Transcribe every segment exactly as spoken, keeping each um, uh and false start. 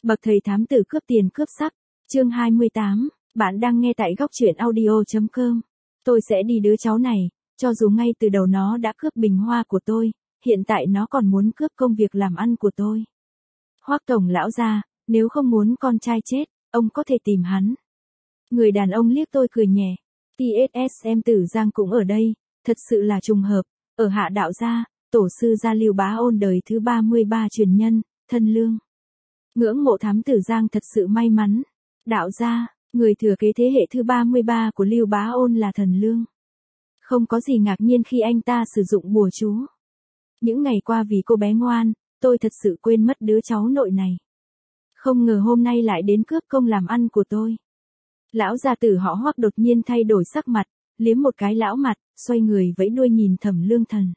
Bậc thầy thám tử cướp tiền cướp sắc, chương hai mươi tám, bạn đang nghe tại góc truyện audio chấm com. Tôi sẽ đi đứa cháu này, cho dù ngay từ đầu nó đã cướp bình hoa của tôi, hiện tại nó còn muốn cướp công việc làm ăn của tôi. Hoắc tổng lão gia, nếu không muốn con trai chết, ông có thể tìm hắn. Người đàn ông liếc tôi cười nhẹ. tê ét ét em Tử Giang cũng ở đây, thật sự là trùng hợp, ở Hạ đạo gia, tổ sư gia Lưu Bá Ôn đời thứ ba mươi ba truyền nhân, thân lương. Ngưỡng mộ thám tử Giang thật sự may mắn. Đạo gia, người thừa kế thế hệ thứ ba mươi ba của Lưu Bá Ôn là thần lương. Không có gì ngạc nhiên khi anh ta sử dụng bùa chú. Những ngày qua vì cô bé ngoan, tôi thật sự quên mất đứa cháu nội này. Không ngờ hôm nay lại đến cướp công làm ăn của tôi. Lão gia tử họ Hoắc đột nhiên thay đổi sắc mặt, liếm một cái lão mặt, xoay người vẫy đuôi nhìn Thẩm Lương Thần.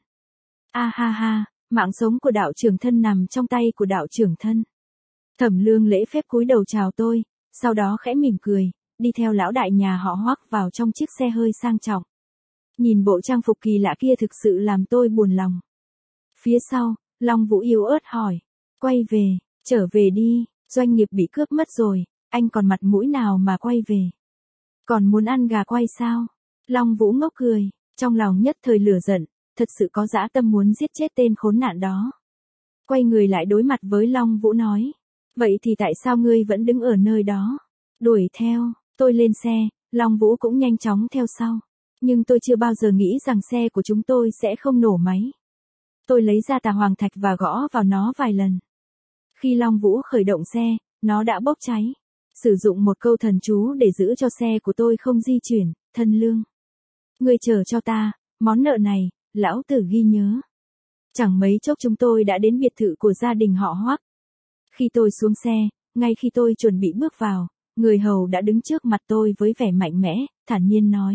A ha ha, mạng sống của đạo trưởng thân nằm trong tay của đạo trưởng thân. Thẩm Lương lễ phép cúi đầu chào tôi, sau đó khẽ mỉm cười, đi theo lão đại nhà họ Hoắc vào trong chiếc xe hơi sang trọng. Nhìn bộ trang phục kỳ lạ kia thực sự làm tôi buồn lòng. Phía sau, Long Vũ yếu ớt hỏi, quay về, trở về đi, doanh nghiệp bị cướp mất rồi, anh còn mặt mũi nào mà quay về. Còn muốn ăn gà quay sao? Long Vũ ngốc cười, trong lòng nhất thời lửa giận, thật sự có dã tâm muốn giết chết tên khốn nạn đó. Quay người lại đối mặt với Long Vũ nói, vậy thì tại sao ngươi vẫn đứng ở nơi đó? Đuổi theo, tôi lên xe, Long Vũ cũng nhanh chóng theo sau. Nhưng tôi chưa bao giờ nghĩ rằng xe của chúng tôi sẽ không nổ máy. Tôi lấy ra tà hoàng thạch và gõ vào nó vài lần. Khi Long Vũ khởi động xe, nó đã bốc cháy. Sử dụng một câu thần chú để giữ cho xe của tôi không di chuyển, thân lương. Ngươi chờ cho ta, món nợ này, lão tử ghi nhớ. Chẳng mấy chốc chúng tôi đã đến biệt thự của gia đình họ Hoắc. Khi tôi xuống xe, ngay khi tôi chuẩn bị bước vào, người hầu đã đứng trước mặt tôi với vẻ mạnh mẽ, thản nhiên nói.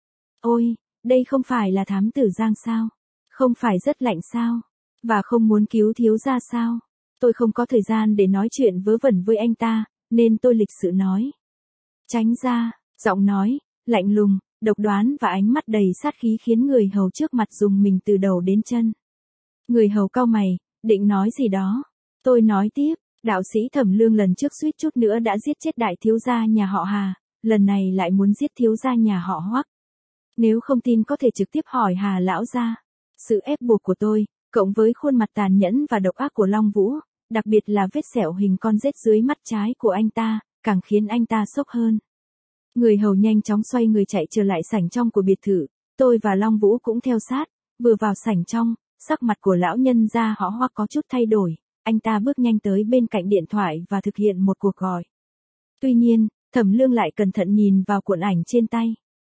Ôi, đây không phải là thám tử Giang sao? Không phải rất lạnh sao? Và không muốn cứu thiếu gia sao? Tôi không có thời gian để nói chuyện vớ vẩn với anh ta, nên tôi lịch sự nói. Tránh ra, giọng nói, lạnh lùng, độc đoán và ánh mắt đầy sát khí khiến người hầu trước mặt rùng mình từ đầu đến chân. Người hầu cau mày, định nói gì đó. Tôi nói tiếp, đạo sĩ Thẩm Lương lần trước suýt chút nữa đã giết chết đại thiếu gia nhà họ Hà, lần này lại muốn giết thiếu gia nhà họ Hoắc. Nếu không tin có thể trực tiếp hỏi Hà lão gia. Sự ép buộc của tôi, cộng với khuôn mặt tàn nhẫn và độc ác của Long Vũ, đặc biệt là vết sẹo hình con rết dưới mắt trái của anh ta, càng khiến anh ta sốc hơn. Người hầu nhanh chóng xoay người chạy trở lại sảnh trong của biệt thự, tôi và Long Vũ cũng theo sát, vừa vào sảnh trong, sắc mặt của lão nhân gia họ Hoắc có chút thay đổi, anh ta bước nhanh tới bên cạnh điện thoại và thực hiện một cuộc gọi. Tuy nhiên, Thẩm Lương lại cẩn thận nhìn vào cuộn ảnh trên tay.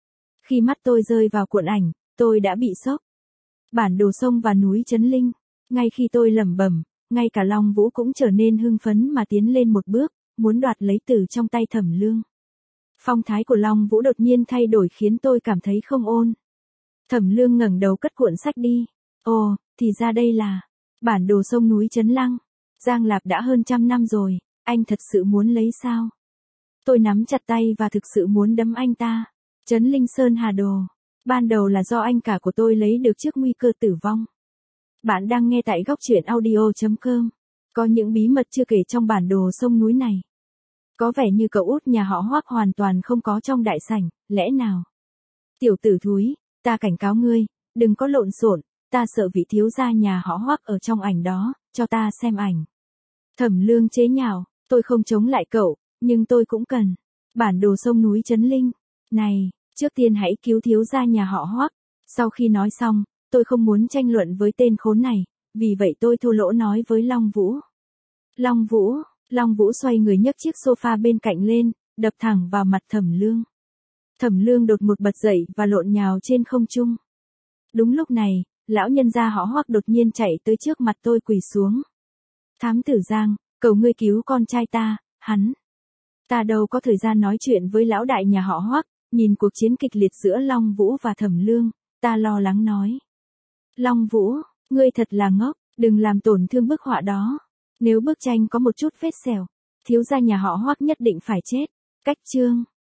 Khi mắt tôi rơi vào cuộn ảnh, tôi đã bị sốc. Bản đồ sông và núi Trấn Linh, ngay khi tôi lẩm bẩm, ngay cả Long Vũ cũng trở nên hưng phấn mà tiến lên một bước, muốn đoạt lấy từ trong tay Thẩm Lương. Phong thái của Long Vũ đột nhiên thay đổi khiến tôi cảm thấy không ổn. Thẩm Lương ngẩng đầu cất cuộn sách đi. Ồ, thì ra đây là bản đồ sông núi Trấn Lăng. Giang Lạp đã hơn trăm năm rồi, anh thật sự muốn lấy sao? Tôi nắm chặt tay và thực sự muốn đấm anh ta. Trấn Linh Sơn Hà Đồ. Ban đầu là do anh cả của tôi lấy được trước nguy cơ tử vong. Bạn đang nghe tại góc truyện audio chấm com. Có những bí mật chưa kể trong bản đồ sông núi này. Có vẻ như cậu út nhà họ Hoắc hoàn toàn không có trong đại sảnh, lẽ nào? Tiểu tử thúi, ta cảnh cáo ngươi, đừng có lộn xộn, ta sợ vị thiếu gia nhà họ Hoắc ở trong ảnh đó, cho ta xem ảnh. Thẩm Lương chế nhạo, tôi không chống lại cậu, nhưng tôi cũng cần. Bản đồ sông núi Trấn Linh. Này, trước tiên hãy cứu thiếu gia nhà họ Hoắc. Sau khi nói xong, tôi không muốn tranh luận với tên khốn này, vì vậy tôi thô lỗ nói với Long Vũ. Long Vũ, Long Vũ xoay người nhấc chiếc sofa bên cạnh lên, đập thẳng vào mặt Thẩm Lương. Thẩm Lương đột ngột bật dậy và lộn nhào trên không trung. Đúng lúc này, lão nhân gia họ Hoắc đột nhiên chạy tới trước mặt tôi quỳ xuống. Thám tử Giang, cầu ngươi cứu con trai ta, hắn. Ta đâu có thời gian nói chuyện với lão đại nhà họ Hoắc, nhìn cuộc chiến kịch liệt giữa Long Vũ và Thẩm Lương, ta lo lắng nói. Long Vũ, ngươi thật là ngốc, đừng làm tổn thương bức họa đó. Nếu bức tranh có một chút vết sẹo, thiếu gia nhà họ Hoắc nhất định phải chết. Cách chương.